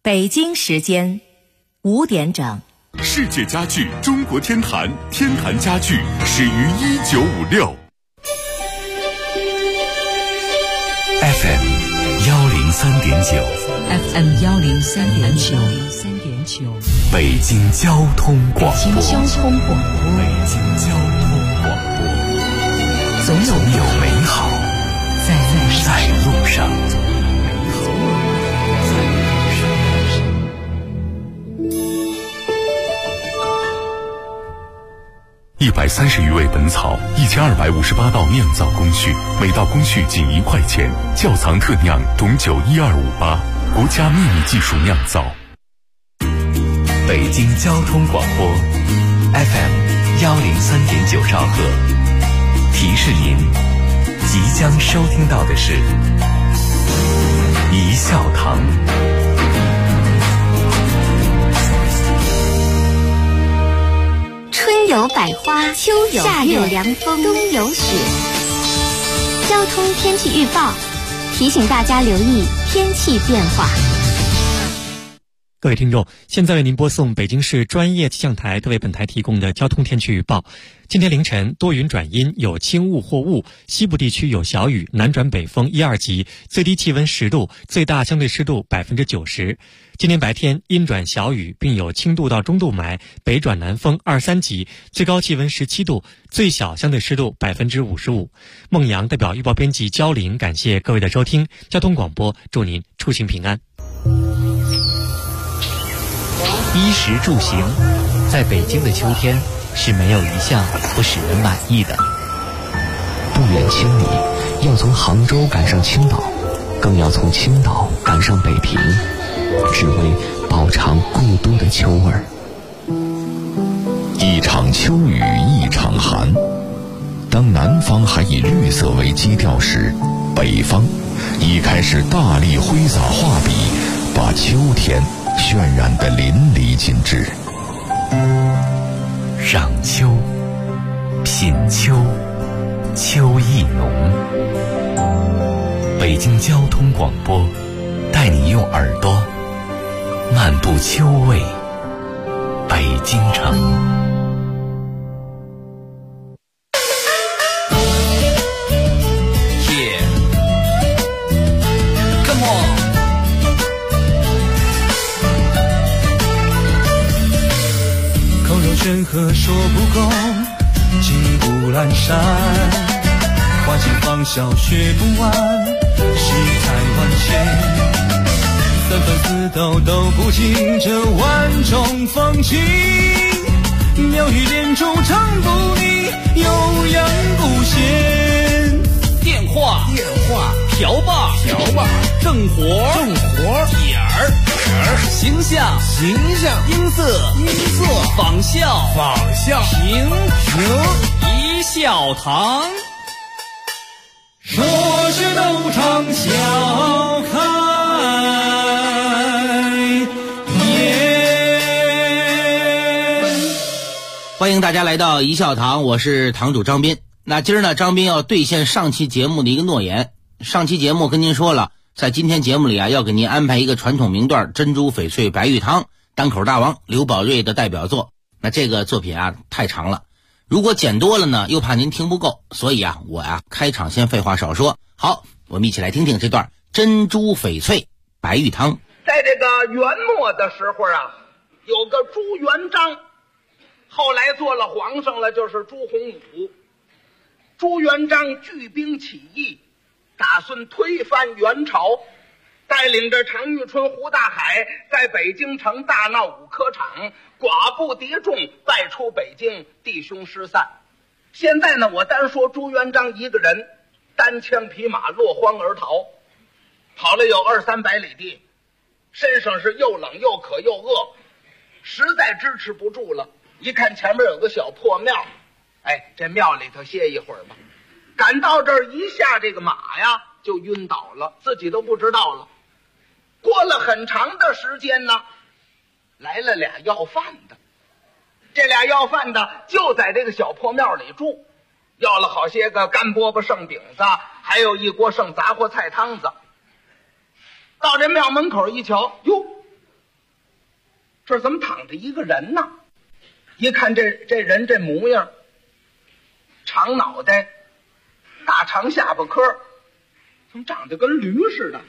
北京时间5点整。 世界家具中国天坛，天坛家具始于1956。 FM 103.9 FM 103.9 北京交通广播。 北京交通广播。 北京交通广播。 总有美好在路上。130余味本草，1258道酿造工序，每道工序仅1块钱。窖藏特酿董酒12588，国家秘密技术酿造。北京交通广播 FM 103.9兆赫，提示您即将收听到的是一笑堂。 春有百花，秋有夏有凉风，冬有雪。交通天气预报提醒大家留意天气变化。 各位听众，现在为您播送北京市专业气象台为本台提供的交通天气预报。今天凌晨多云转阴，有轻雾或雾，西部地区有小雨，南转北风1、2级，最低气温10度，最大相对湿度90%。今天白天阴转小雨，并有轻度到中度霾，北转南风2、3级，最高气温17度，最小相对湿度55%。孟阳代表预报编辑焦玲，感谢各位的收听。交通广播，祝您出行平安。 衣食住行，在北京的秋天是没有一项不使人满意的。 不远千里，要从杭州赶上青岛，更要从青岛赶上北平，只为饱尝故都的秋味儿。 一场秋雨一场寒，当南方还以绿色为基调时，北方已开始大力挥洒画笔，把秋天渲染得淋漓尽致。赏秋，品秋，秋意浓。北京交通广播带你用耳朵漫步秋味北京城。 山河说不够，情不阑珊，花间芳笑学不完，世态万千，三番四道都不尽这万种风情，妙语连珠唱不腻，悠扬不闲。电话瓢把正活点儿形象音色仿效平一笑堂，说是斗场笑开颜。 欢迎大家来到一笑堂，我是堂主张斌。那今儿呢，张斌要兑现上期节目的一个诺言。上期节目跟您说了，在今天节目里啊，要给您安排一个传统名段《珍珠翡翠白玉汤》，单口大王刘宝瑞的代表作。那这个作品啊太长了，如果剪多了呢，又怕您听不够，所以啊，我开场先废话少说。好，我们一起来听听这段珍珠翡翠白玉汤。 在这个元末的时候啊，有个朱元璋，后来做了皇上了，就是朱洪武。朱元璋聚兵起义，打算推翻元朝，带领着常遇春、胡大海在北京城大闹五科场，寡不敌众，败出北京，弟兄失散。现在呢，我单说朱元璋一个人，单枪匹马落荒而逃，跑了有200-300里地，身上是又冷又渴又饿，实在支持不住了。一看前面有个小破庙，这庙里头歇一会儿吧。赶到这儿一下这个马呀就晕倒了，自己都不知道了。过了很长的时间呢，来了俩要饭的，这俩要饭的就在这个小破庙里住，要了好些个干饽饽剩饼子，还有一锅剩杂货菜汤子。到这庙门口一瞧，哟， 这怎么躺着一个人呢？一看这人这模样，长脑袋，大长下巴颏，怎么长得跟驴似的？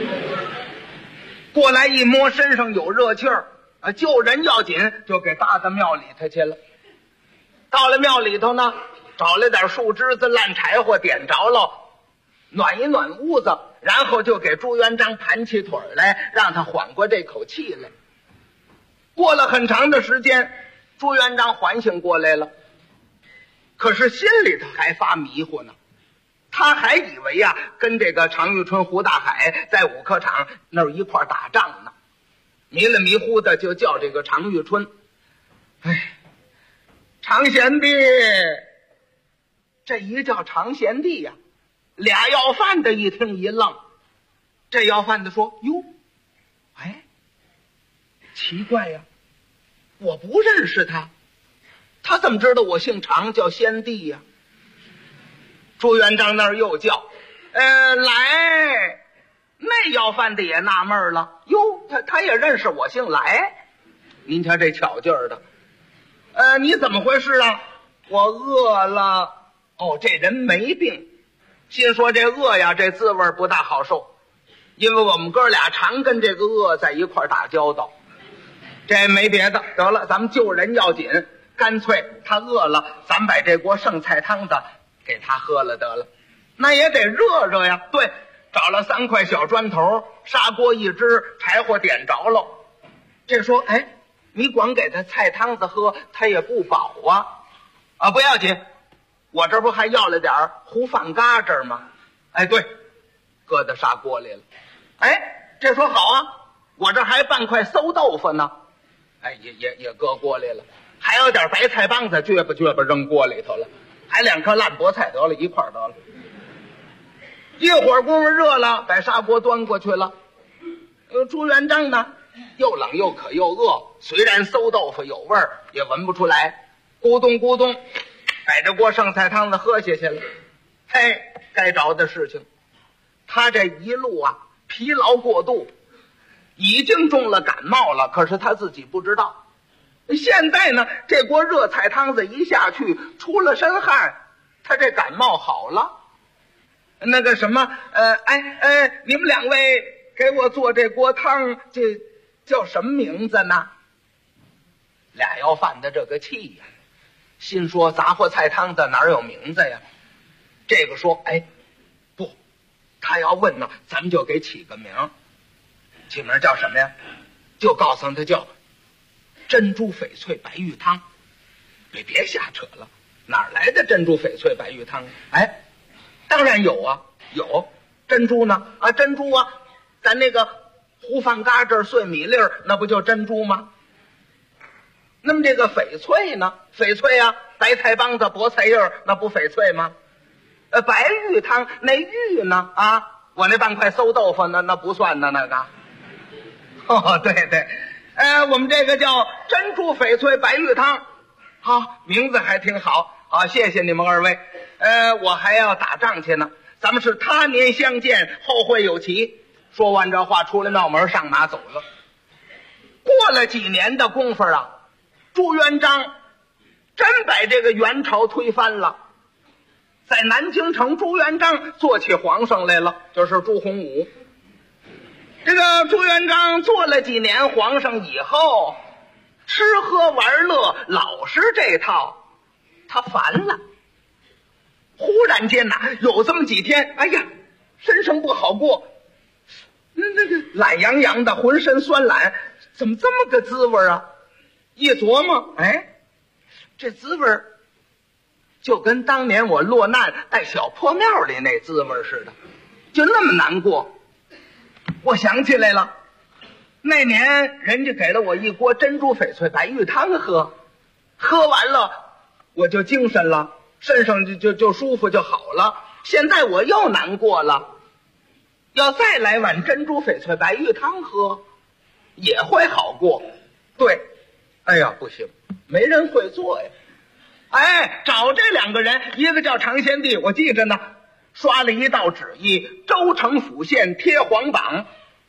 过来一摸，身上有热气儿，救人要紧，就给搭到庙里头去了。到了庙里头呢，找了点树枝子、烂柴火，点着了，暖一暖屋子，然后就给朱元璋盘起腿来，让他缓过这口气来。过了很长的时间，朱元璋缓醒过来了，可是心里头还发迷糊呢。他还以为呀，跟这个常遇春、胡大海在五科场那儿一块打仗呢，迷了迷糊的就叫这个常遇春：“哎，常贤弟。”这一叫常贤弟呀，俩要饭的一听一愣。这要饭的说：“哟，哎，奇怪呀，我不认识他，他怎么知道我姓常叫先帝呀？”朱元璋那儿又叫：“来！”那要饭的也纳闷了：“哟，他也认识我姓来。您瞧这巧劲儿的。你怎么回事啊？”“我饿了。”“哦，这人没病，心说这饿呀，这滋味不大好受，因为我们哥俩常跟这个饿在一块打交道。这没别的，得了，咱们救人要紧，干脆他饿了，咱们把这锅剩菜汤子给他喝了得了。那也得热热呀。”“对，找了3块小砖头，砂锅一只，柴火点着了。”这说：“哎，你光给他菜汤子喝，他也不饱啊。”“不要紧，我这不还要了点糊饭嘎吱吗？”“哎，对，搁到砂锅里了。”“哎，这说好啊，我这还半块馊豆腐呢。”“哎，也搁锅里了。”“还有点白菜帮子，撅吧扔锅里头了。”“还2颗烂菠菜，得了，一块得了。”一会儿功夫热了，把砂锅端过去了。朱元璋呢，又冷又渴又饿，虽然馊豆腐有味儿，也闻不出来，咕咚咕咚把这锅剩菜汤子喝下去了。嘿，该着的事情，他这一路啊疲劳过度，已经中了感冒了，可是他自己不知道。现在呢，这锅热菜汤子一下去，出了身汗，他这感冒好了。那个什么，你们2位给我做这锅汤，这叫什么名字呢？俩要饭的这个气呀，心说杂货菜汤子哪有名字呀？这个说：“哎，不，他要问呢，咱们就给起个名。起名叫什么呀？就告诉他叫珍珠翡翠白玉汤。别瞎扯了，哪来的珍珠翡翠白玉汤？哎，当然有啊，有珍珠呢啊，珍珠啊，咱那个糊饭嘎吱碎米粒儿，那不就珍珠吗？那么这个翡翠呢？翡翠啊，白菜帮子、菠菜叶儿，那不翡翠吗？白玉汤那玉呢？啊，我那半块馊豆腐那不算呢，那个。哦，对对，我们这个叫珍珠翡翠白玉汤，好，名字还挺好。好，谢谢你们2位。我还要打仗去呢，咱们是他年相见，后会有期。说完这话，出了庙门，上马走了。过了几年的功夫啊，朱元璋真把这个元朝推翻了，在南京城朱元璋做起皇上来了，就是朱洪武。这个朱元璋做了几年皇上以后，吃喝玩乐老是这套，他烦了。忽然间呐，有这么几天，哎呀，身上不好过，那个懒洋洋的，浑身酸懒，怎么这么个滋味啊？一琢磨，哎，这滋味就跟当年我落难在小破庙里那滋味似的，就那么难过。我想起来了，那年人家给了我一锅珍珠翡翠白玉汤喝，喝完了我就精神了，身上就舒服就好了。现在我又难过了，要再来碗珍珠翡翠白玉汤喝，也会好过。对，哎呀，不行，没人会做呀。哎，找这2个人，一个叫常贤弟，我记着呢，刷了一道旨意，州城府县贴黄榜，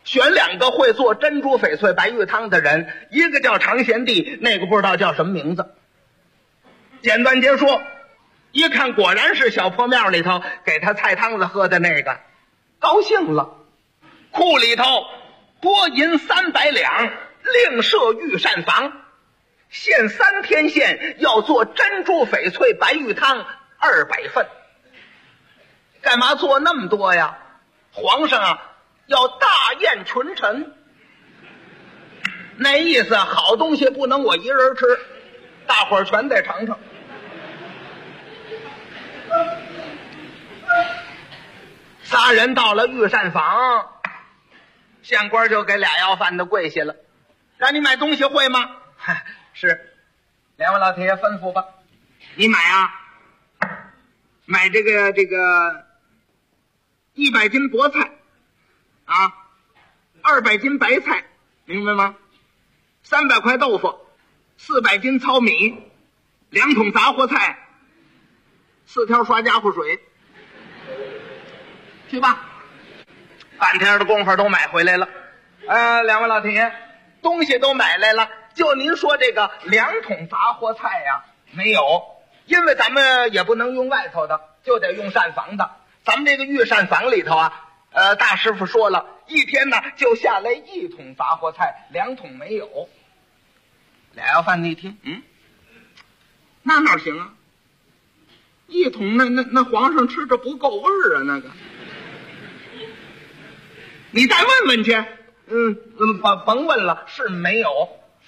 选2个会做珍珠翡翠白玉汤的人，一个叫常贤弟，那个不知道叫什么名字。简短截说，一看果然是小破庙里头给他菜汤子喝的那个，高兴了，库里头拨银300两，另设御膳房，限3天限，要做珍珠翡翠白玉汤200份。干嘛做那么多呀？皇上啊，要大宴群臣。那意思，好东西不能我一人吃，大伙儿全得尝尝。仨人到了御膳房，县官就给俩要饭的跪下了，让你买东西会吗？是，两位老铁爷吩咐吧。你买啊，买这个100斤菠菜啊，200斤白菜，明白吗？300块豆腐，400斤糙米，2桶杂货菜，4条刷家伙水，去吧。半天的功夫都买回来了。两位老铁爷，东西都买来了，就您说这个2桶杂货菜呀，没有，因为咱们也不能用外头的，就得用膳房的。咱们这个御膳房里头啊，大师傅说了，一天呢就下来1桶杂货菜，2桶没有。俩要饭的一听，那哪行啊？1桶那皇上吃着不够味儿啊，那个。你再问问去。甭问了，是没有。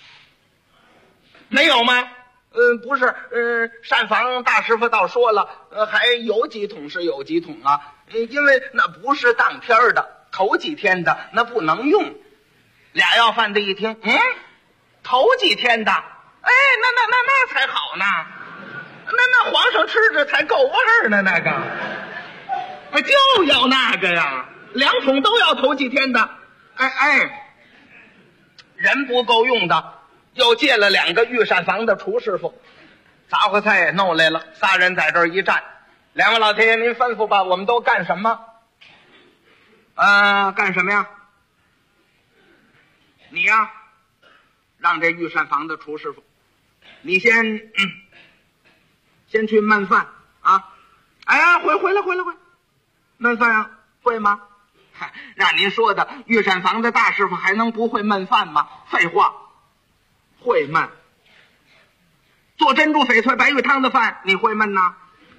没有吗？不是，膳房大师傅倒说了，还有几桶是有几桶啊，因为那不是当天的，头几天的那不能用。俩要饭的一听，头几天的，那才好呢，那皇上吃着才够味儿呢，那个，就要那个呀，2桶都要头几天的，人不够用的。又借了2个御膳房的厨师傅，杂货菜也弄来了，仨人在这儿一站。两位老天爷，您吩咐吧，我们都干什么？干什么呀？你呀，让这御膳房的厨师傅，你先去焖饭啊！回来，焖饭啊，会吗？让您说的，御膳房的大师傅还能不会焖饭吗？废话。会焖，做珍珠翡翠白玉汤的饭你会焖呢？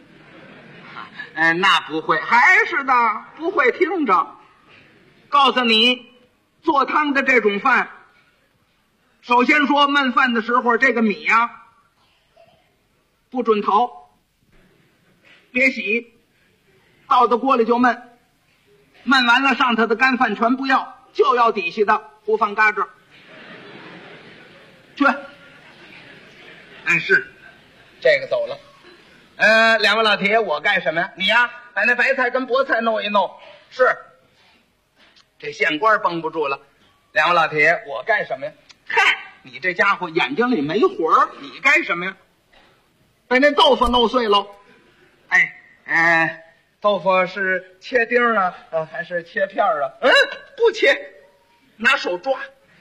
那不会，还是的，不会。听着，告诉你，做汤的这种饭，首先说焖饭的时候，这个米呀，不准淘，别洗，倒到锅里就焖，焖完了上头的干饭全不要，就要底下的胡放嘎吱。去，是，这个走了。两位老铁爷，我干什么呀？你呀，把那白菜跟菠菜弄一弄。是，这县官绷不住了。两位老铁爷，我干什么呀？嗨，你这家伙眼睛里没火儿，你干什么呀？把那豆腐弄碎喽。豆腐是切丁啊，还是切片啊？不切，拿手抓。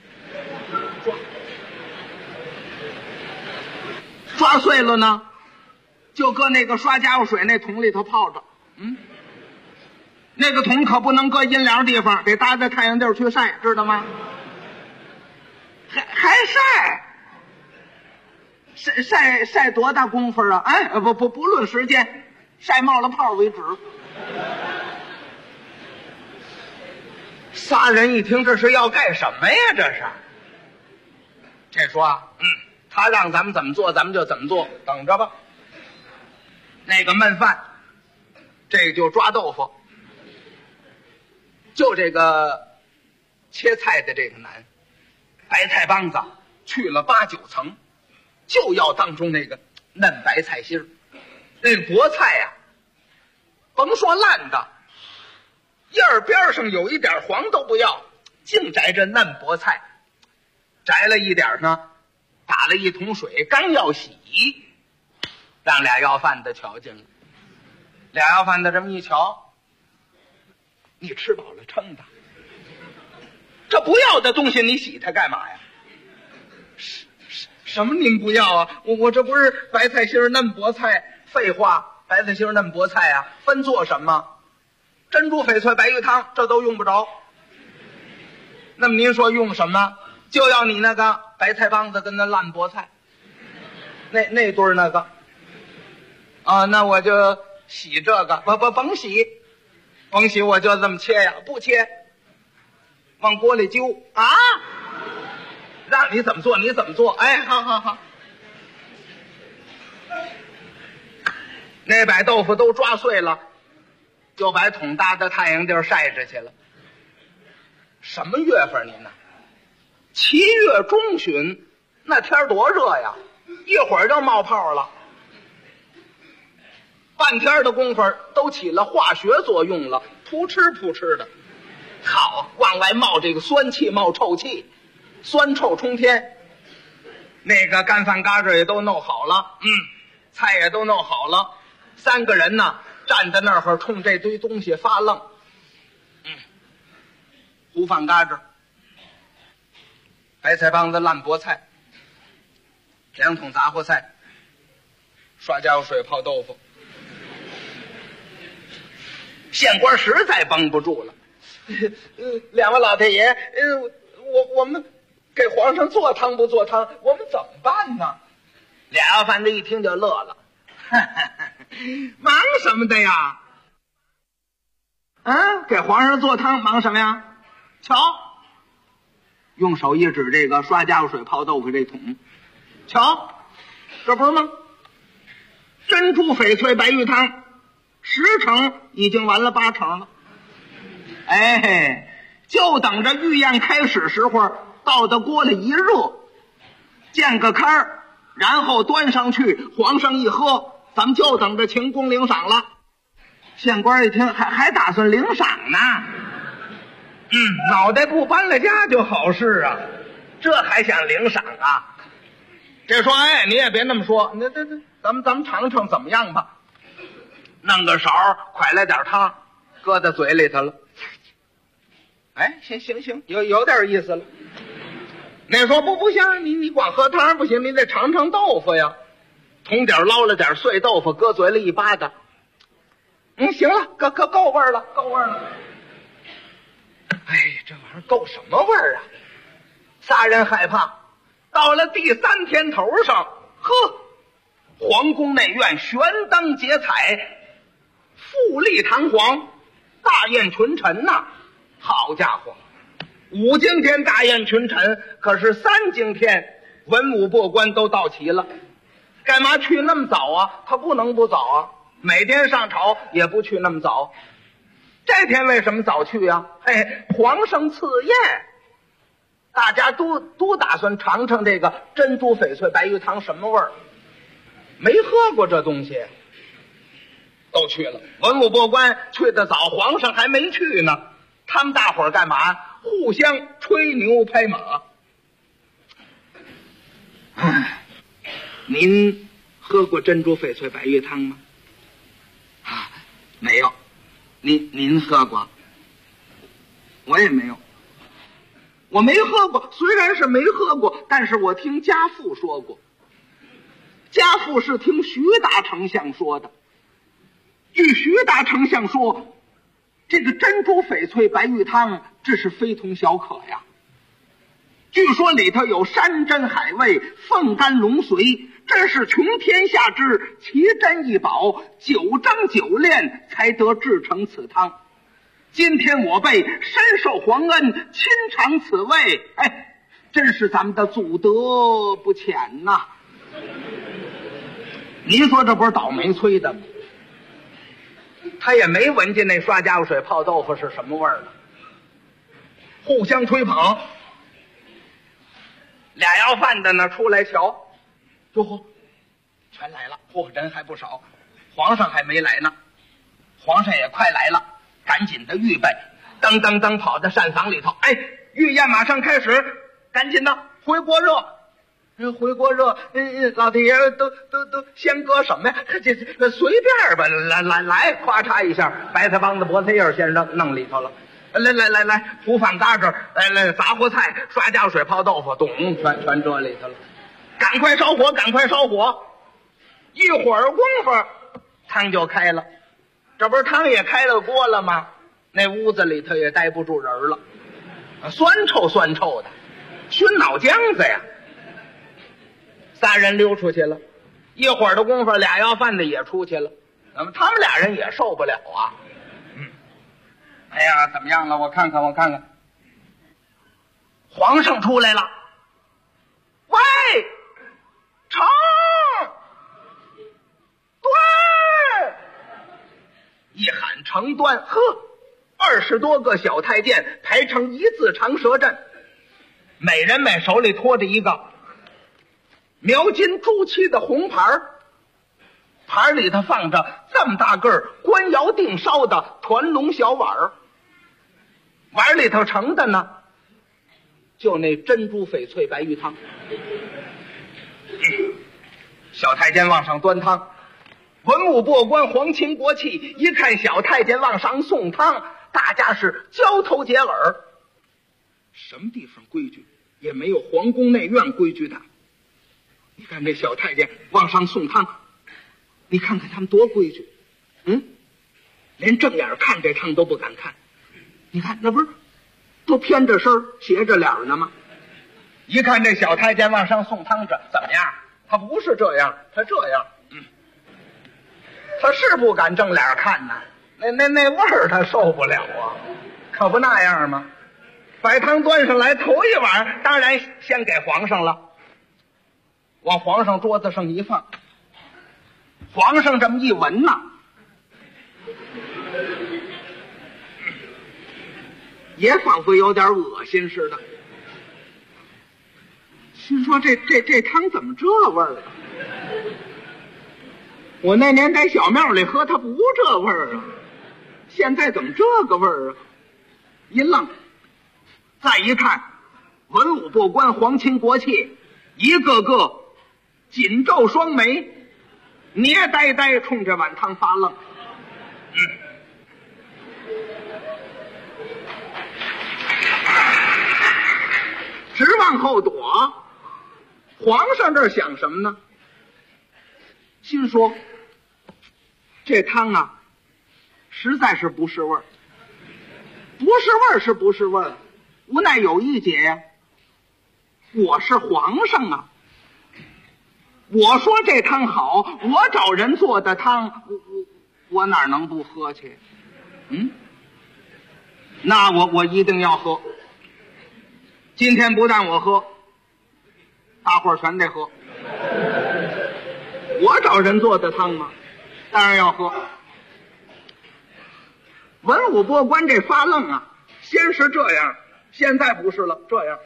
抓碎了呢，就搁那个刷家伙水那桶里头泡着。那个桶可不能搁阴凉地方，得搭在太阳地儿去晒，知道吗？还晒多大功夫啊？不论时间，晒冒了泡为止。仨人一听，这是要干什么呀？这说他让咱们怎么做，咱们就怎么做，等着吧。那个焖饭，这个就抓豆腐，就这个切菜的这个难。白菜帮子去了8、9层，就要当中那个嫩白菜心儿。那个菠菜呀，甭说烂的，叶儿边上有一点黄都不要，净摘这嫩菠菜，摘了一点呢。打了1桶水，刚要洗，让俩要饭的瞧见了。俩要饭的这么一瞧，你吃饱了撑的， 这不要的东西你洗它干嘛呀？什么您不要啊？我这不是白菜心嫩菠菜？废话，白菜心嫩菠菜啊，分做什么？珍珠翡翠白玉汤这都用不着。那么您说用什么？就要你那个白菜帮子跟那烂菠菜，那堆儿那个啊，那我就洗这个，甭洗，我就这么切呀，不切，往锅里揪啊，让你怎么做你怎么做，哎，好，那把豆腐都抓碎了，就把桶搭到太阳地儿晒着去了。什么月份您呢？7月中旬，那天多热呀，一会儿就冒泡了，半天的功夫都起了化学作用了，扑哧的，好，往外冒这个酸气，冒臭气，酸臭冲天。那个干饭嘎吱也都弄好了，菜也都弄好了，3个人呢站在那儿冲这堆东西发愣。糊饭嘎吱，白菜帮子烂菠菜，2桶杂货菜，刷家伙水泡豆腐。县官实在绷不住了，2位老太爷，我们给皇上做汤不做汤，我们怎么办呢？俩要饭的一听就乐了，忙什么的呀？给皇上做汤忙什么呀？瞧，用手一指这个刷家伙水泡豆腐这桶，瞧，这不是吗？珍珠翡翠白玉汤10成已经完了8成了，哎，就等着御宴开始时候倒到锅里一热，见个开儿，然后端上去，皇上一喝，咱们就等着请功领赏了。县官一听还打算领赏呢，脑袋不搬了家就好事啊，这还想领赏啊？这说，哎，你也别那么说，那咱们尝尝怎么样吧？弄个勺，快来点汤，搁在嘴里头了。哎，行，有点意思了。那说不行，你光喝汤不行，你得尝尝豆腐呀。从底儿捞了点碎豆腐，搁嘴里一扒的。行了，够味儿了。哎，这玩意儿够什么味儿啊？3人害怕。到了第3天头上，皇宫内院悬灯结彩，富丽堂皇，大宴群臣呐。好家伙，5更天大宴群臣，可是3更天文武百官都到齐了。干嘛去那么早啊？他不能不早啊，每天上朝也不去那么早。这天为什么早去啊？皇上赐宴，大家都打算尝尝这个珍珠翡翠白玉汤什么味儿，没喝过这东西，都去了。文武百官去得早，皇上还没去呢。他们大伙儿干嘛？互相吹牛拍马。您喝过珍珠翡翠白玉汤吗？没有。您喝过？我也没有。我没喝过，虽然是没喝过，但是我听家父说过。家父是听徐大丞相说的。据徐大丞相说，这个珍珠翡翠白玉汤，这是非同小可呀。据说里头有山珍海味、凤肝龙髓，这是穷天下之奇珍异宝，9蒸9炼才得制成此汤。今天我辈深受皇恩，亲尝此味，真是咱们的祖德不浅呐。您说这不是倒霉催的吗？他也没闻见那刷家伙水泡豆腐是什么味儿呢，互相吹捧。俩要饭的呢出来瞧，哟，全来了，人还不少，皇上还没来呢，皇上也快来了，赶紧的预备，噔跑到膳房里头，御宴马上开始，赶紧的回锅热。老太爷都先搁什么呀？这随便吧，来，咵嚓一下，白菜帮子、菠菜叶先生弄里头了。 来，涂饭嘎吱，来杂货菜，刷浆水泡豆腐，全这里头了。赶快烧火，赶快烧火！一会儿功夫，汤就开了。这不是汤也开了锅了吗？那屋子里头也待不住人了，酸臭的，熏脑浆子呀。仨人溜出去了，一会儿的功夫，俩要饭的也出去了。那么他们俩人也受不了啊。哎呀，怎么样了？我看看。皇上出来了。喂，成，端！一喊成端，呵，20多个小太监排成一字长蛇阵，每人手里拖着一个描金朱漆的红盘，盘里头放着这么大个官窑定烧的团龙小碗，碗里头盛的呢，就那珍珠翡翠白玉汤。小太监往上端汤，文武百官皇亲国戚一看小太监往上送汤，大家是交头接耳。什么地方规矩？也没有皇宫内院规矩的。你看这小太监往上送汤，你看看他们多规矩，连正眼看这汤都不敢看。你看那不是都偏着身斜着脸呢吗？一看这小太监往上送汤着怎么样？他不是这样，他这样，他是不敢正脸看呐，那味儿他受不了啊，可不那样吗？白汤端上来，头一碗当然先给皇上了，往皇上桌子上一放，皇上这么一闻呐，也仿佛有点恶心似的，心说这汤怎么这味儿啊？我那年在小庙里喝，它不这味儿啊，现在怎么这个味儿啊？一愣，再一看，文武百官皇亲国戚一个个紧皱双眉，捏呆呆冲着碗汤发愣。直往后躲。皇上这想什么呢？心说这汤啊实在是不是味儿，不是味儿是不是味儿，无奈有一节呀，我是皇上啊，我说这汤好，我找人做的汤，我哪能不喝去？那我一定要喝。今天不但我喝，大伙儿全得喝。我找人做的汤吗？当然要喝。文武百官这发愣啊，先是这样，现在不是了，这样。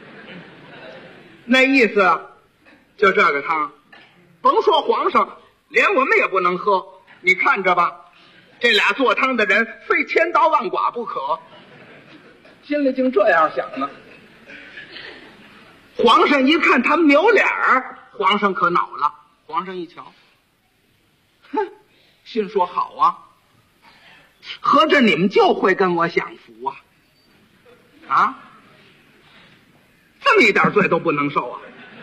那意思啊，就这个汤，甭说皇上，连我们也不能喝。你看着吧，这俩做汤的人非千刀万剐不可。心里竟这样想呢。皇上一看他们扭脸儿，皇上可恼了。皇上一瞧，心说好啊，合着你们就会跟我享福啊！这么一点罪都不能受啊！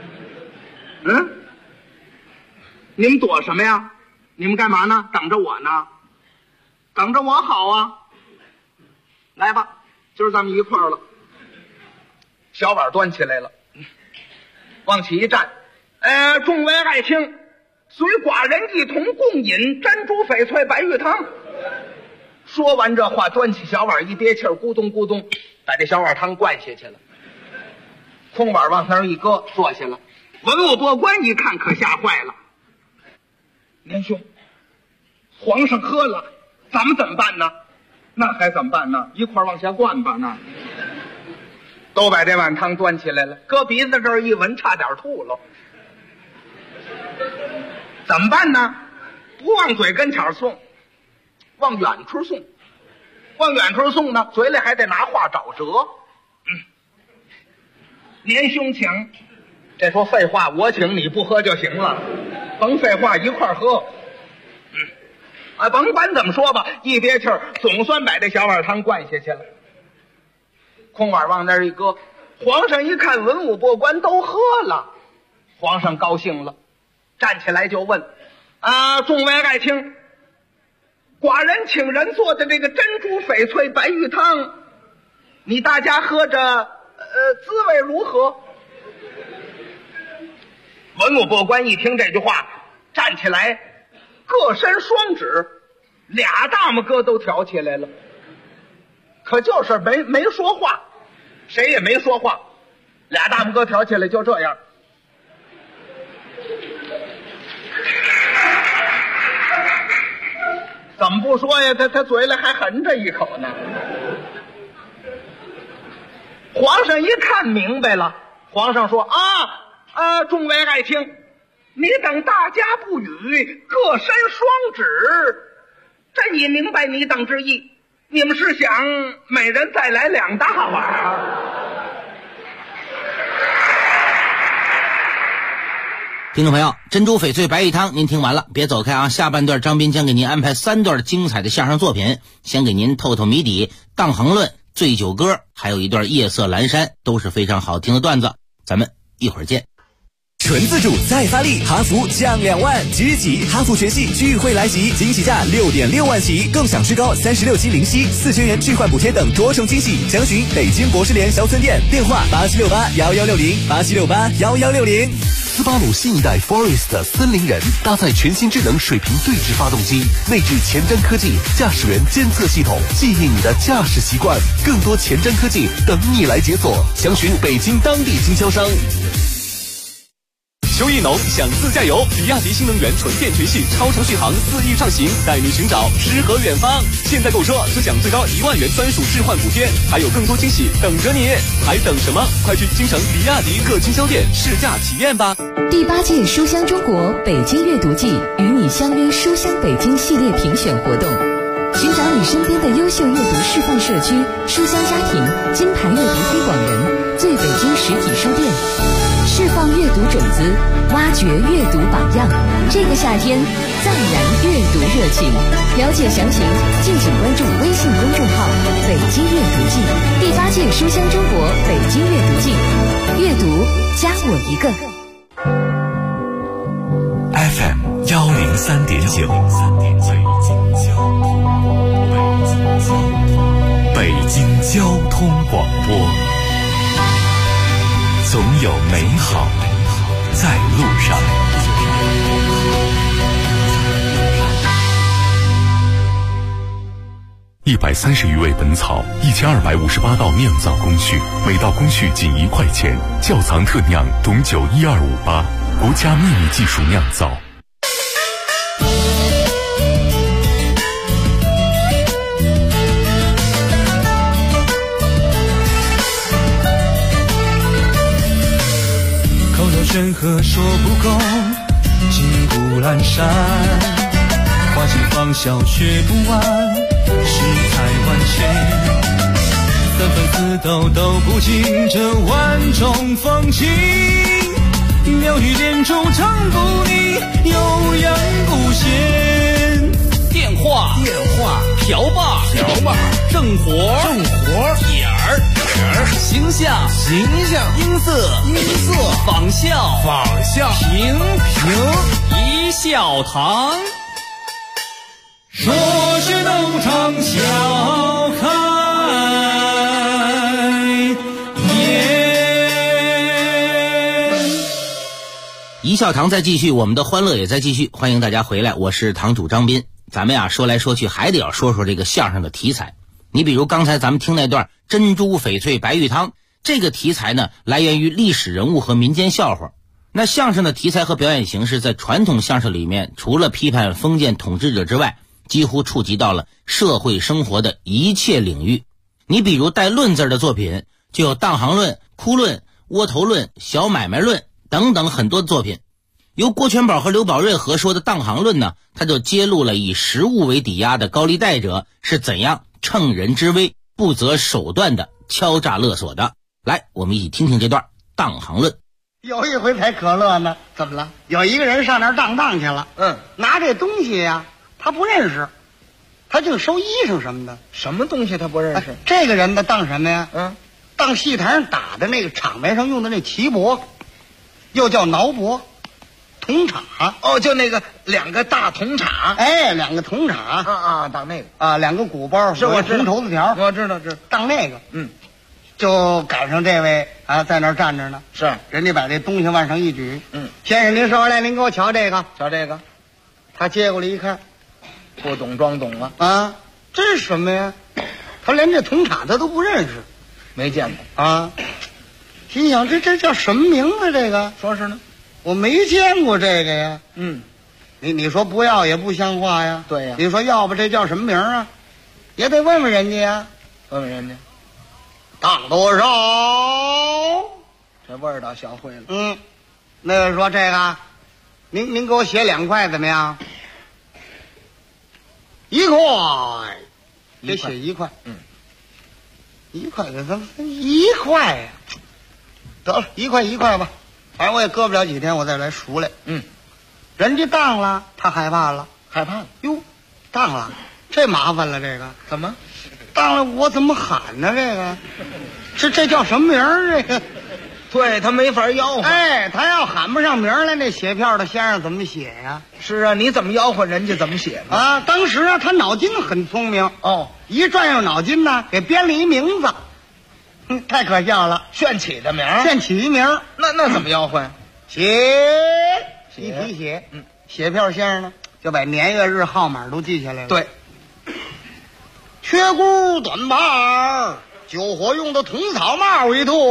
你们躲什么呀？你们干嘛呢？等着我呢？等着我好啊！来吧，今儿咱们一块儿了。小碗端起来了，往起一站，众位爱卿，随寡人一同共饮珍珠翡翠白玉汤。说完这话，端起小碗一憋气儿，咕咚咕咚把这小碗汤灌下去了。空碗往那儿一搁，坐下了。文武百官一看，可吓坏了。年兄，皇上喝了，咱们怎么办呢？那还怎么办呢？一块儿往下灌吧。那都把这碗汤端起来了，搁鼻子这儿一闻，差点吐了。怎么办呢？不往嘴跟前送，往远处送。往远处送呢，嘴里还得拿话找辙。年兄请。这说废话，我请你不喝就行了，甭废话，一块儿喝。甭管怎么说吧，一憋气儿，总算把这小碗汤灌下去了。 空碗往那儿一搁。皇上一看文武百官都喝了，皇上高兴了，站起来就问：众位爱卿，寡人请人做的这个珍珠翡翠白玉汤，你大家喝着滋味如何？文武百官一听这句话，站起来各伸双指，俩大拇哥都挑起来了，可就是没说话，谁也没说话，俩大拇哥挑起来就这样。怎么不说呀？他嘴里还含着一口呢。皇上一看明白了，皇上说：众位爱卿，你等大家不语，各伸双指，这已明白你等之意。你们是想每人再来2大碗？ 听众朋友，珍珠翡翠白玉汤您听完了，别走开啊！下半段张斌将给您安排3段精彩的相声作品，先给您透透谜底，荡横论、醉酒歌，还有一段夜色阑珊，都是非常好听的段子。咱们一会儿见。 纯自主再发力，哈弗降2万，即日起哈弗全系聚会来袭，惊喜价6.6万起，更享最高36期零息，4000元置换补贴等多重惊喜。详询北京博士联销村店，电话87681160，87681160。 斯巴鲁新一代 Forest 森林人搭载全新智能水平对置发动机，内置前瞻科技驾驶员监测系统，记忆你的驾驶习惯，更多前瞻科技等你来解锁。详询北京当地经销商。 秋意浓想自驾游，比亚迪新能源纯电全系超长续航4亿畅行，带你寻找诗和远方。现在购车只享最高1万元专属置换补贴，还有更多惊喜等着你，还等什么？快去京城比亚迪各经销店试驾体验吧。 第8届书香中国北京阅读季与你相约书香北京系列评选活动，寻找你身边的优秀阅读示范社区、书香家庭、金牌阅读推广人、最北京实体书店，释放阅读种子，挖掘阅读榜样。这个夏天暂燃阅读热情，了解详情敬请关注微信公众号北京阅读季。第8届书香中国北京阅读季，阅读加我一个。 FM 103.9，北京交通广播，总有美好在路上。130余味本草，1258道酿造工序，每道工序仅1块钱。窖藏特酿董酒12588，国家秘密技术酿造。 口头劝和说不够，金谷阑珊，花尽芳笑却不完，世态万千。3分4斗都不尽这万种风情，妙语连珠唱不腻，悠扬不闲。 电话瓢把正活点儿形象音色仿效平一笑堂。 说是东窗笑开一笑堂在继续，我们的欢乐也在继续，欢迎大家回来，我是堂主张斌。咱们说来说去还得要说说这个相声的题材。你比如刚才咱们听那段珍珠翡翠白玉汤，这个题材呢来源于历史人物和民间笑话。那相声的题材和表演形式在传统相声里面，除了批判封建统治者之外，几乎触及到了社会生活的一切领域。你比如带论字的作品，就有荡行论、哭论、窝头论、小买卖论等等很多的作品。由郭全宝和刘宝瑞合说的荡行论呢，他就揭露了以实物为抵押的高利贷者是怎样乘人之危、不择手段的敲诈勒索的。来，我们一起听听这段荡行论。 有一回才可乐呢，怎么了？有一个人上那儿当去了，拿这东西呀，他不认识，他就收衣裳什么的。什么东西他不认识？这个人呢当什么呀？ 当戏台上打的那个场面上用的那旗帛，又叫挠帛，铜镲。 哦，就那个2个大铜镲。 哎，2个铜镲。 当那个 2个鼓包， 是我知道铜绸子条。 我知道， 当那个。就赶上这位在那儿站着呢。 是， 人家把这东西往上一举。先生您收来，您给我瞧这个。 瞧这个。 他接过来一看， 不懂装懂啊。 这是什么呀？他连这铜镲他都不认识， 没见过心想这叫什么名字？这个说是呢， 我没见过这个呀。你说不要也不像话呀。 对呀。 你说要不这叫什么名啊？也得问问人家呀。 问问人家， 当多少？ 这味儿倒小会了。 那个说这个，您给我写2块怎么样？1块，得写1块。1块给他1块呀，得了，1块吧。反正我也搁不了几天，我再来赎来。人家当了，他害怕了。哟，当了，这麻烦了。这个怎么当了？我怎么喊呢？这叫什么名儿？这个对他没法吆喝。 他要喊不上名来，那写票的先生怎么写呀？ 是啊，你怎么吆喝人家怎么写呢？ 当时他脑筋很聪明一转悠脑筋呢，给编了一名字。太可笑了， 炫起的名， 炫起一名。 那怎么吆喝呀？ 一提写。写票先生呢，就把年月日号码都记下来了。 对， 缺箍短把救火用的铜草帽一对。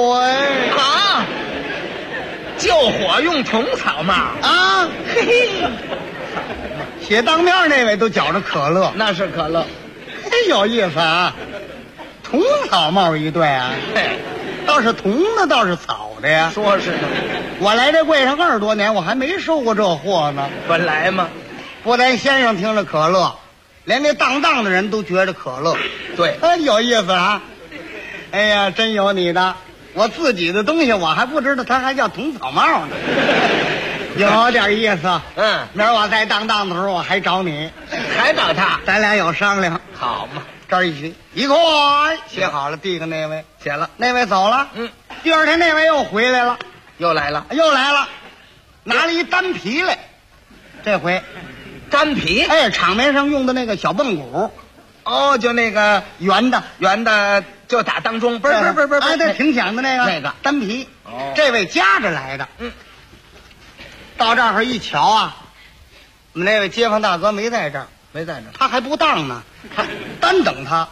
救火用铜草帽嘿嘿，写当面那位都觉着可乐。 那是可乐， 有意思啊！铜草帽一对啊，倒是铜的，倒是草的呀。 说是呢， 我来这柜上20多年，我还没收过这货呢。 本来嘛， 不但先生听着可乐，连那当的人都觉着可乐。 对， 有意思啊！哎呀，真有你的！我自己的东西我还不知道，它还叫铜草帽呢，有点意思。明儿我在当的时候，我还找你， 还找他， 咱俩有商量。 好嘛， 这儿一起1块写好了，递给那位， 写了， 那位走了。第2天那位又回来了， 又来了， 拿了一单皮来。这回单皮， 场面上用的那个小蹦鼓。 就那个圆的， 就打当中，不是， 这挺响的那个单皮。这位夹着来的。到这儿一瞧啊，我们那位街坊大哥没在这儿，他还不当呢，他单等他。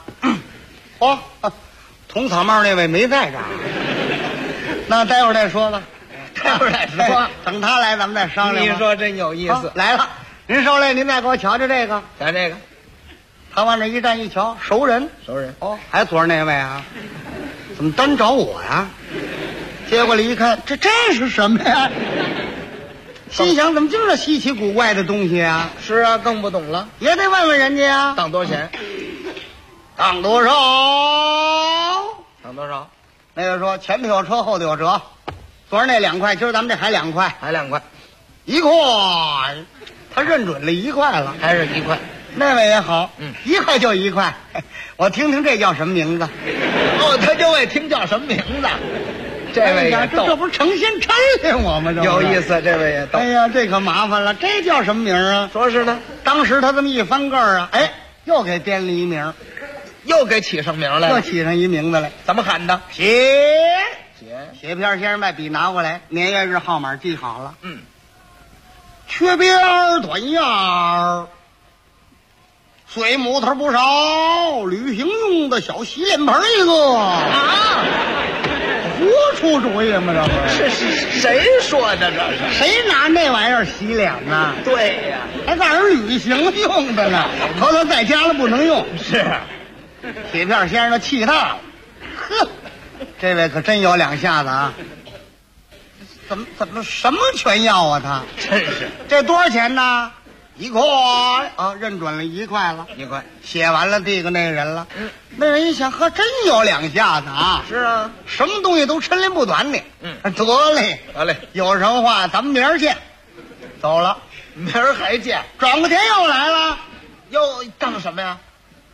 铜草帽那位没在这儿，那待会儿再说吧。等他来咱们再商量。 你说真有意思。 来了，您收来，您再给我瞧瞧这个， 瞧这个。 他往那一站一瞧，熟人。还昨儿那位啊，怎么单找我呀？接过来一看，这是什么呀？心想怎么就是稀奇古怪的东西啊？ 是啊，更不懂了， 也得问问人家呀。 当多少钱？ 当多少？那个说前头有车，后头有折。昨儿那2块，今儿咱们这还2块 ，1块。 他认准了1块了， 还是1块。 那位也好，1块就1块。我听听这叫什么名字？ 他就爱听叫什么名字。这位也逗， 这不是成心抻练我吗？ 有意思，这位也逗。 哎呀，这可麻烦了，这叫什么名啊？ 说是呢， 当时他这么一翻个儿啊，又给编了一名， 又给起上名来了， 又起上一名字来。 怎么喊的？ 写票先生把笔拿过来，年月日号码记好了。缺边短样，碎木头不少，旅行用的小洗脸盆一个。胡出主意吗？这不是谁说的？这是谁拿那玩意儿洗脸呢？ 对呀， 还告诉人旅行用的呢，头头在家了不能用。 是， 铁片先生气大了，呵，这位可真有2下子啊！怎么什么全要啊？他真是， 这多少钱呢？1块啊，认准了1块了 ，1块， 写完了递给那人了。那人一想，呵，真有2下子啊！ 是啊， 什么东西都抻连不短的。得嘞，有什么话咱们明儿见。走了， 明儿还见。 转过天又来了， 又当什么呀？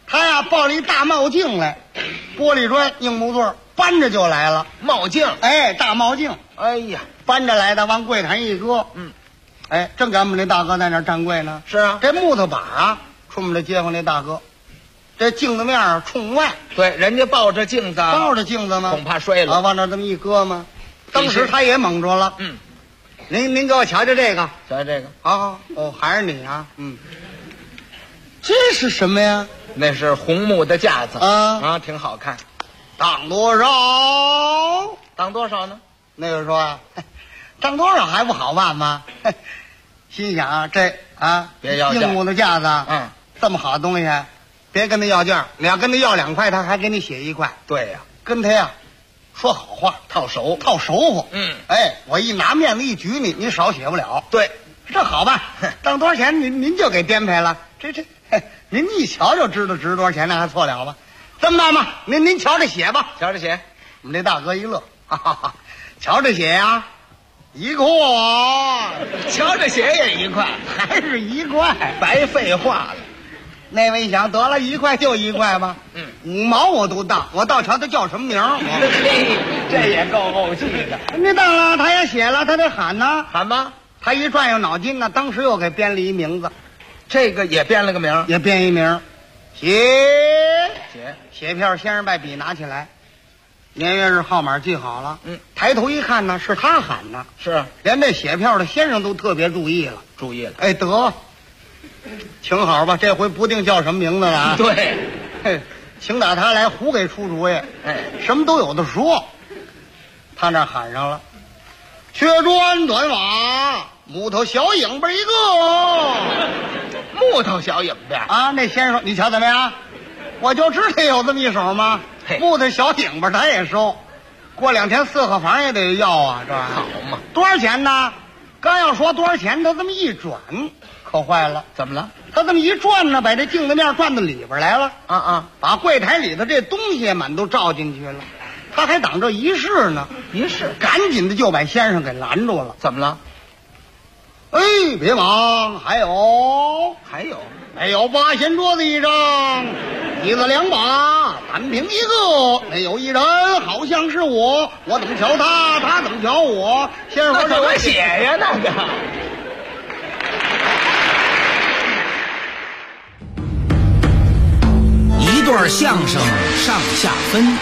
他呀抱了一大帽镜来，玻璃砖硬木座，搬着就来了。 帽镜， 哎，大帽镜， 哎呀， 搬着来的，往柜台一搁。哎，正赶我们那大哥在那站柜呢。 是啊， 这木头板啊，冲我们这街坊那大哥，这镜子面儿冲外。 对，人家抱着镜子， 抱着镜子吗？ 恐怕摔了啊，往那这么一搁吗？当时他也蒙着了。您给我瞧瞧这个， 瞧瞧这个。 啊，哦，还是你啊。这是什么呀？ 那是红木的架子啊， 挺好看。 当多少？ 当多少呢？ 那个说啊，当多少还不好办吗？心想这啊， 别要价， 硬木的架子，这么好的东西，别跟他要价。你要跟他要2块，他还给你写1块。 对呀， 跟他呀说好话，套熟乎。哎，我一拿面子一举你少写不了。 对， 这好办。当多少钱您就给颠沛了。这您一瞧就知道值多少钱，那还错了吗？这么办吧，您瞧着写吧， 瞧着写。 我们这大哥一乐，哈哈哈，瞧着写呀，1块， 瞧着写也1块， 还是1块， 白废话了。 那位一想，得了，1块就1块吧，5毛我都当，我倒瞧他叫什么名儿。 这也够怄气的。 你当了，他也写了，他得喊呢， 喊吗？ 他一转悠脑筋呢，当时又给编了一名字， 这个也编了个名， 也编一名，写票，先生把笔拿起来，年月日号码记好了。抬头一看呢，是他喊的， 是连这写票的先生都特别注意了。哎，得，请好吧，这回不定叫什么名字了啊。 对， 请打他来，胡给出主意。哎，什么都有的说。他那喊上了，缺砖短瓦，木头小影子一个。 木头小影子啊！那先生说：“你瞧怎么样？我就知道有这么一手吗？木头小影子他也收，过2天4合房也得要啊，这好嘛？ 多少钱呢？刚要说多少钱，他这么一转，可坏了！ 怎么了？ 他这么一转呢，把这镜子面转到里边来了。把柜台里的这东西满都照进去了。他还等着仪式呢，赶紧的就把先生给拦住了。 怎么了？ 哎，别忙，还有8仙桌子1张，椅子2把，单凭1个。没有一人，好像是我怎么瞧他，他怎么瞧我。先生说怎么写呀？那个一段相声上下分，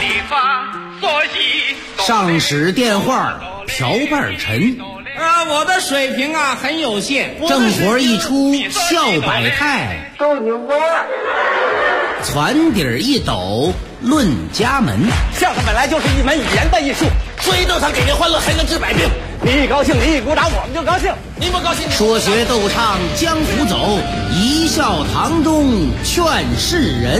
上使电话瓢拌沉。 我的水平啊很有限， 正活一出笑百态，攒底儿一抖论家门。 相声本来就是一门语言的艺术，说一逗唱给人欢乐，还能治百病。你一高兴，你一鼓掌，我们就高兴；你不高兴， 说学逗唱江湖走，一笑堂中劝世人。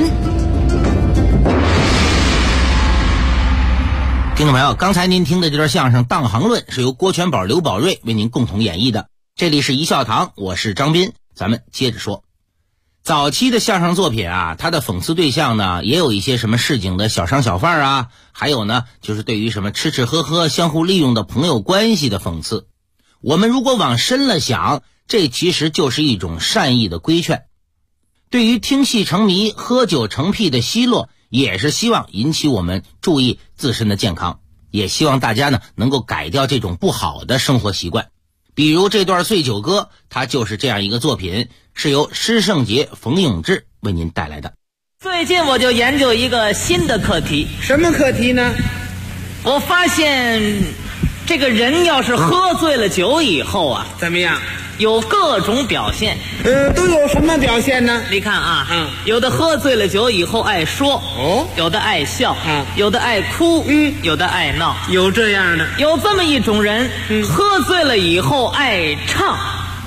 听众朋友，刚才您听的这段相声《当行论》是由郭全宝、刘宝瑞为您共同演绎的。这里是一笑堂，我是张斌，咱们接着说。早期的相声作品啊，它的讽刺对象呢，也有一些什么市井的小商小贩啊，还有呢，就是对于什么吃吃喝喝、相互利用的朋友关系的讽刺。我们如果往深了想，这其实就是一种善意的规劝。对于听戏成迷、喝酒成癖的奚落，也是希望引起我们注意自身的健康，也希望大家呢能够改掉这种不好的生活习惯。比如这段醉酒歌，它就是这样一个作品，是由施圣杰、冯永志为您带来的。 最近我就研究一个新的课题。 什么课题呢？ 我发现这个人要是喝醉了酒以后啊， 怎么样？ 有各种表现。 都有什么表现呢？ 你看啊，有的喝醉了酒以后爱说，有的爱笑，有的爱哭，有的爱闹， 有这样的。 有这么一种人，喝醉了以后爱唱，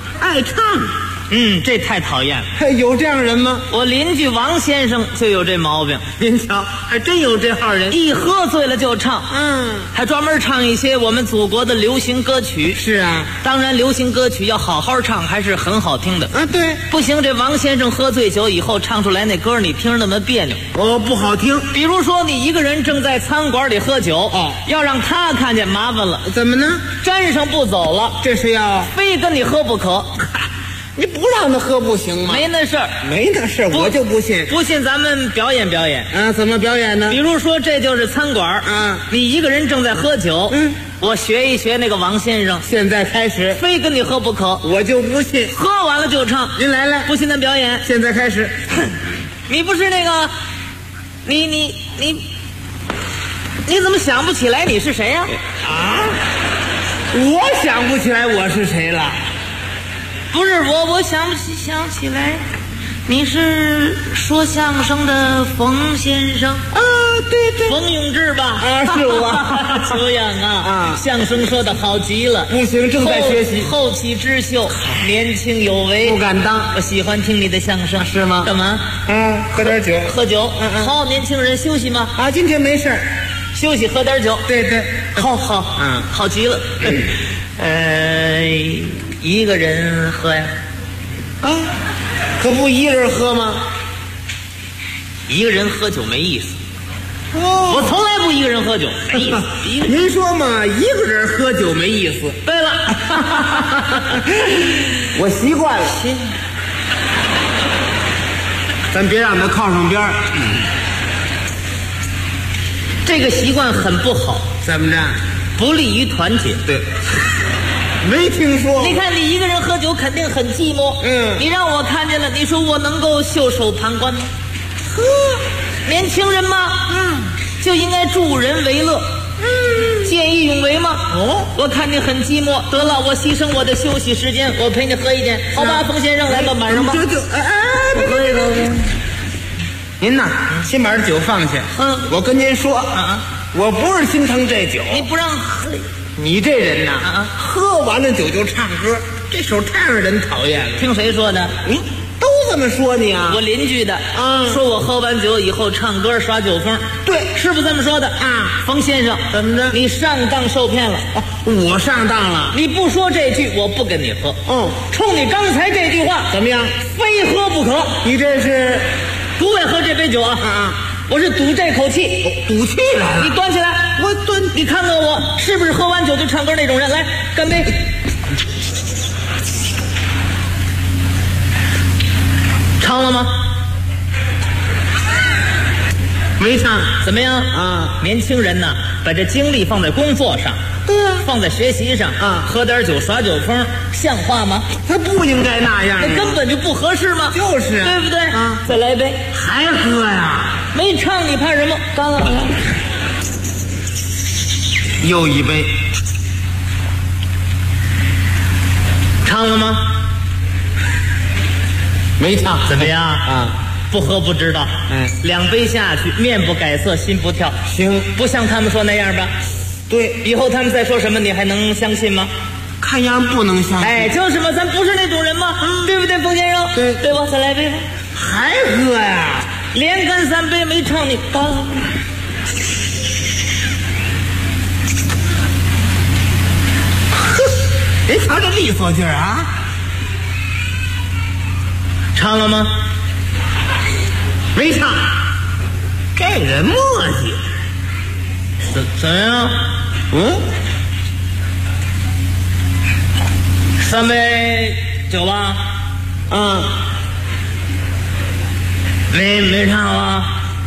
这太讨厌了。 有这样人吗？ 我邻居王先生就有这毛病。 您瞧，还真有这号人， 一喝醉了就唱，还专门唱一些我们祖国的流行歌曲。 是啊， 当然流行歌曲要好好唱，还是很好听的。 对， 不行，这王先生喝醉酒以后唱出来那歌，你听着那么别扭， 不好听。 比如说，你一个人正在餐馆里喝酒，要让他看见麻烦了。 怎么呢？ 沾上不走了， 这是要非跟你喝不可。 你不让他喝不行吗？ 没那事儿， 没那事儿，我就不信。 不信咱们表演表演。 怎么表演呢？ 比如说这就是餐馆，你一个人正在喝酒，我学一学那个王先生， 现在开始， 非跟你喝不可， 我就不信。 喝完了就唱， 您来， 不信咱表演。 现在开始， 你不是那个，你怎么想不起来你是谁呀？ 我想不起来我是谁了。 不是我想起来，你是说相声的冯先生对， 冯永志吧？ 是我。 久仰相声说的好极了。 不行，正在学习。 后起之秀，年轻有为， 不敢当。 我喜欢听你的相声。 是吗？ 干嘛？ 喝点酒。 喝酒。好，年轻人休息吗？ 今天没事儿， 休息喝点酒。 对， 好，好极了。一个人喝呀？ 可不一个人喝吗？ 一个人喝酒没意思。我从来不一个人喝酒，没意思。 您说嘛，一个人喝酒没意思。 对了， 我习惯了。咱别让他靠上边儿。 这个习惯很不好。 怎么着？ 不利于团结。 对。没听说。 你看，你一个人喝酒肯定很寂寞。你让我看见了，你说我能够袖手旁观吗？年轻人嘛，就应该助人为乐，见义勇为嘛。我看你很寂寞，得了，我牺牲我的休息时间，我陪你喝一点，好吧？冯先生，来吧，满上吧。 喝一口。您呐，先把这酒放下。我跟您说我不是心疼这酒。 你不让喝。 你这人呐，喝完了酒就唱歌，这手太让人讨厌了。 听谁说的？ 都这么说你啊？ 我邻居的说我喝完酒以后唱歌耍酒疯。 对， 是不是这么说的冯先生， 怎么着？ 你上当受骗了。 我上当了？ 你不说这句，我不跟你喝。冲你刚才这句话， 怎么样？ 非喝不可。 你这是不为喝这杯酒我是赌这口气。 赌气来了？ 你端起来。我端。你看看我是不是喝完酒就唱歌那种人？来，干杯。唱了吗？ 没唱。 怎么样年轻人呐，把这精力放在工作上， 对呀， 放在学习上喝点酒耍酒疯，像话吗？ 他不应该那样， 那根本就不合适嘛。 就是， 对不对？再来一杯。 还喝呀？ 没唱你怕什么？干了。 又一杯。 唱了吗？ 没唱。 怎么样不喝不知道。2杯下去，面不改色心不跳。 行， 不像他们说那样吧？ 对， 以后他们再说什么你还能相信吗？ 看样不能相信。 就是嘛，咱不是那种人嘛，对不对，冯先生？对吧？再来杯吧。 还喝呀？ 连干3杯没唱你干了。 别瞧这利索劲儿啊！ 唱了吗？ 没唱。这人磨叽。 怎么样？3杯酒吧？没唱了。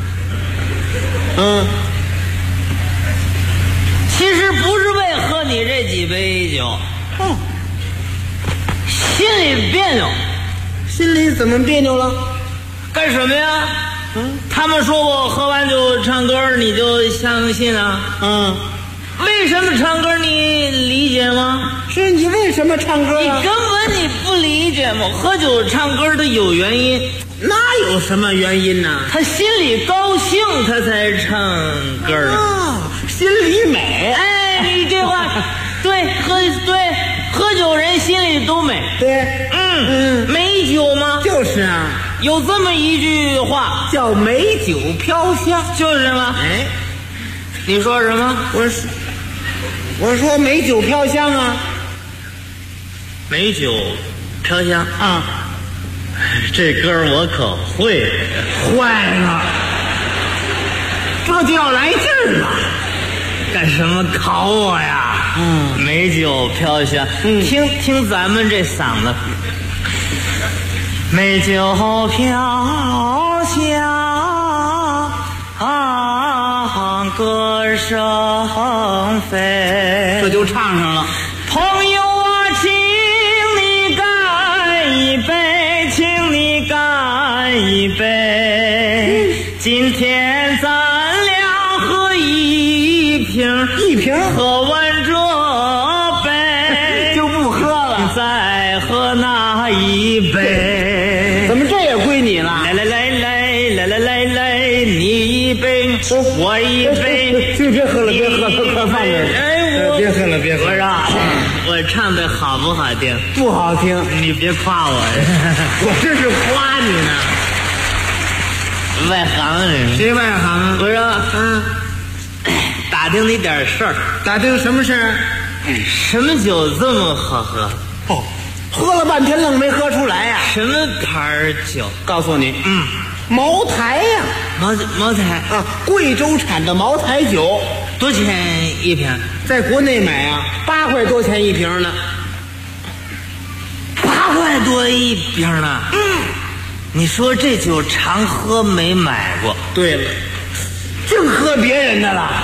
其实不是为喝你这几杯酒，心里别扭。 心里怎么别扭了？ 干什么呀？他们说我喝完酒唱歌，你就相信啊？为什么唱歌你理解吗？ 是你为什么唱歌你根本你不理解吗？喝酒唱歌的有原因。 哪有什么原因呢？ 他心里高兴，他才唱歌的。 心里美。 你这话对，喝酒人心里都美。 对， 美酒吗？ 就是啊， 有这么一句话叫美酒飘香， 就是吗？你说什么？ 我说美酒飘香啊。 美酒飘香这歌我可会。 坏了，这就要来劲儿了。 干什么考我呀？美酒飘香。听咱们这嗓子， 美酒飘香，歌声飞， 这就唱上了。 朋友啊，请你干一杯，请你干一杯。今天咱俩喝一瓶，喝完这杯就不喝了， 再喝那一杯。 怎么这也归你了？ 来，你一杯，我一杯。 别喝了，快放这儿。别喝了。 我说，我唱的好不好听？ 不好听， 你别夸我， 我这是夸你呢。 外行人。 谁外行？ 我说，打听你点事儿。 打听什么事儿？ 什么酒这么好喝？ 哦，喝了半天愣没喝出来呀。 什么牌酒？ 告诉你，茅台呀， 茅台啊，贵州产的茅台酒， 多钱一瓶？ 在国内买啊，8块多钱一瓶呢。 8块多一瓶呢？你说这酒常喝没买过？ 对了，净喝别人的了。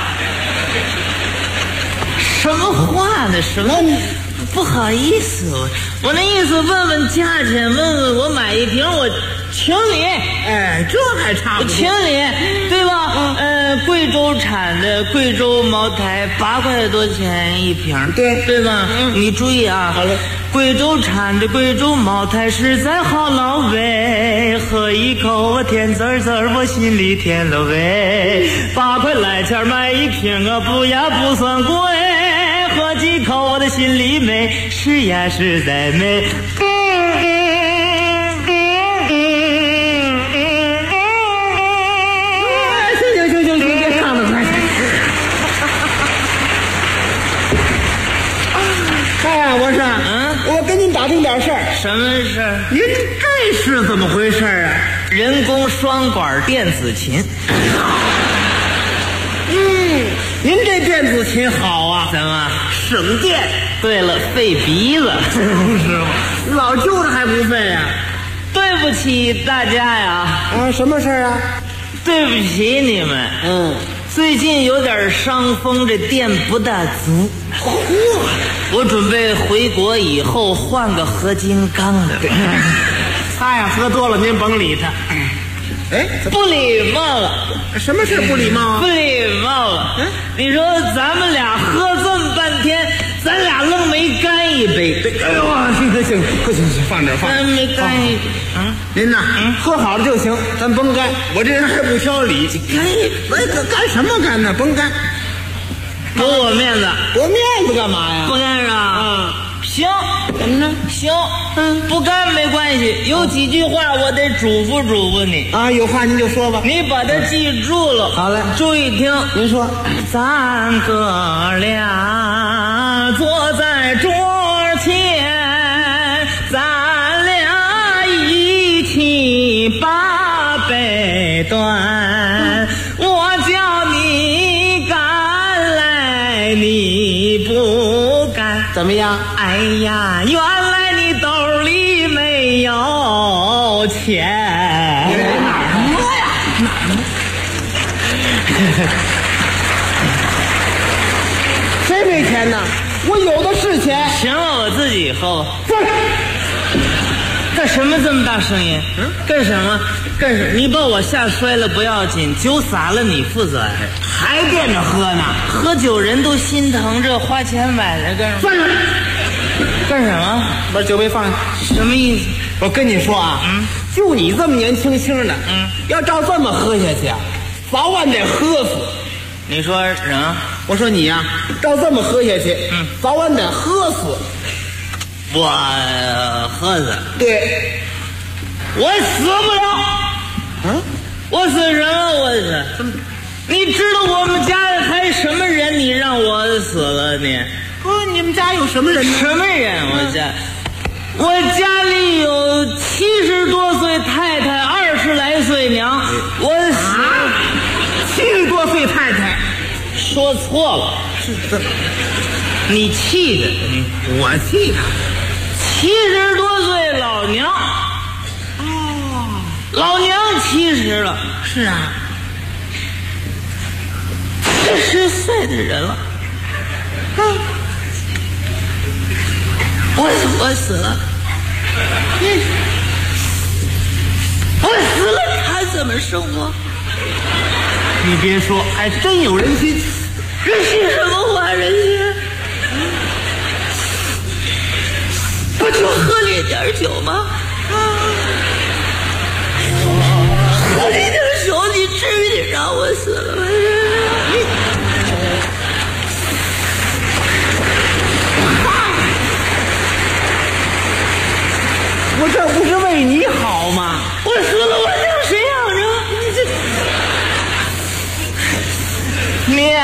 什么话呢？什么？不好意思，我那意思问问价钱，问问我买一瓶我请你。 哎，这还差不多。 我请你，对吧？贵州产的贵州茅台8块多钱一瓶，对吧？你注意啊。 好嘞。 贵州产的贵州茅台实在好老味，喝一口我甜滋滋，我心里甜了味。8块来钱买一瓶啊，不算贵。喝几口我的心里美，是呀实在美。 行，别唱了，快！哎，我说，我跟您打听点事儿。 什么事儿？ 您这是怎么回事啊？ 人工双管电子琴。 您这电子琴好啊， 怎么省电？ 对了，费鼻子。 是不是？老旧的还不费啊？ 对不起大家呀！ 啊，什么事啊？ 对不起你们。最近有点伤风，这电不大足。我准备回国以后换个合金钢的。 他呀，喝多了您甭理他。哎， 不礼貌了。 什么事不礼貌啊？ 不礼貌了。你说咱们俩喝这么半天，咱俩愣没干一杯。 哎呦，行，放这儿， 咱没干一杯。 您呐，喝好了就行，咱甭干。我这人还不挑理。干什么干呢？甭干。 给我面子。 我面子干嘛呀？ 不干是吧？行， 怎么着？ 行，不干没关系。有几句话我得嘱咐你啊，有话您就说吧。 你把它记住了。 好嘞， 注意听。 您说， 咱哥俩坐在桌前，咱俩一起把杯端。我叫你干来，你不干， 怎么样？ 哎呀，原来你兜里没有钱。 哪儿摸呀？哪儿摸？谁没钱呢？我有的是钱。 行了，我自己喝。干什么这么大声音？干什么？你把我吓摔了不要紧，酒洒了你负责。 还惦着喝呢？ 喝酒人都心疼，这花钱买来干什么？ 放下！ 干什么？ 把酒杯放下。 什么意思？ 我跟你说啊，就你这么年轻的，要照这么喝下去啊，早晚得喝死。 你说什么？ 我说你呀，照这么喝下去，早晚得喝死。 我喝死？ 对， 我死不了。我死什么？我死？你知道我们家还什么人？你让我死了你？ 你们家有什么人呢？ 什么人？我家里有70多岁太太，20来岁娘。我死 70多岁太太， 说错了。你气的， 我气他。 70多岁老娘， 老娘70了。 是啊 ，40岁的人了。我死了，我死了，他怎么生活？ 你别说，还真有人心。 人心什么话？人心不就喝了点酒吗？喝了点酒，你至于得让我死了吗？ 我这不是为你好吗？ 我死了，我让谁养着？娘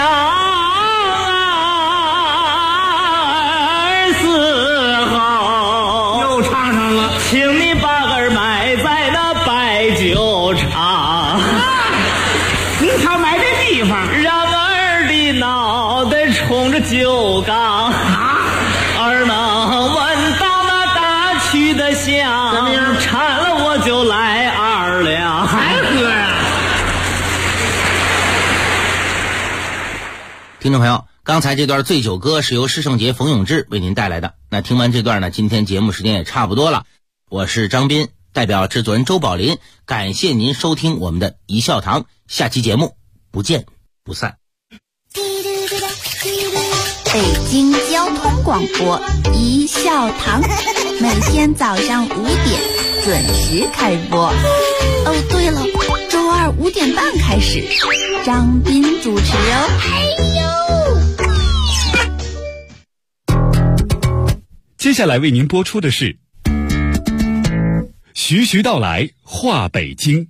儿4号又唱上了， 请你把儿埋在那白酒厂。 你瞧埋这地方， 让儿的脑袋冲着酒缸儿能闻到那大曲的香。 怎么样？ 馋了我就来2两， 还喝啊？ 听众朋友，刚才这段醉酒歌是由施圣杰、冯永志为您带来的。那听完这段呢，今天节目时间也差不多了。我是张斌，代表制作人周宝林，感谢您收听我们的一笑堂，下期节目不见不散。 北京交通广播一笑堂，每天早上5点准时开播。哦，对了，周二5点半开始，张斌主持哦。 接下来为您播出的是徐徐道来话北京。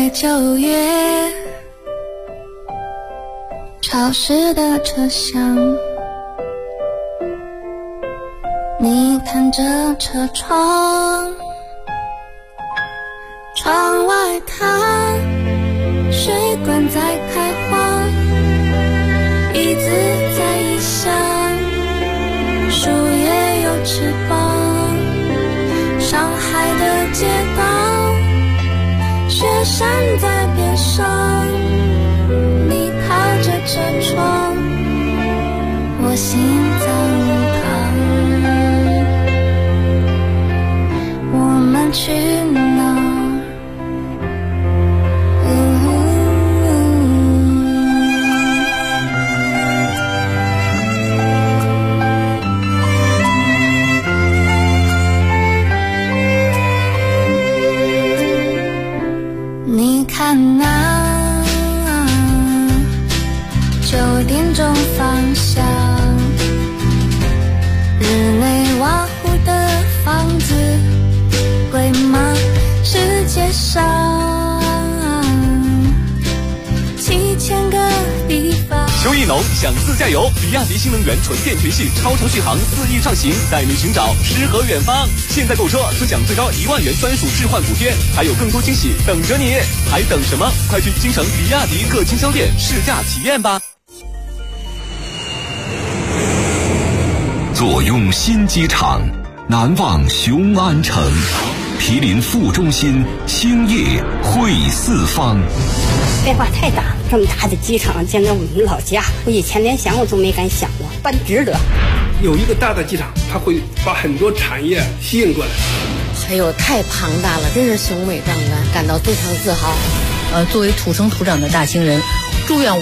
在9月潮湿的车厢，你看着车窗，窗外看水管在开花，椅子在异乡，树叶有翅膀，上海的街道，雪山在边上，你靠着车窗，我心脏旁，我们去哪？你看那9点钟方向，日内瓦湖的房子贵吗？世界上7000个地方。 邱意农想自驾游，比亚迪新能源纯电全系超长续航4亿畅行，带你寻找诗和远方。现在购车尊享最高1万元专属置换补贴，还有更多惊喜等着你，还等什么？快去京城比亚迪各经销店试驾体验吧。 坐拥新机场，难忘雄安城，毗邻副中心，兴业汇四方。 变化太大了，这么大的机场建在我们老家，我以前连想我都没敢想过，办值得。 有一个大的机场，它会把很多产业吸引过来。 哎呦，太庞大了，真是雄伟壮观，感到非常自豪。 作为土生土长的大兴人，祝愿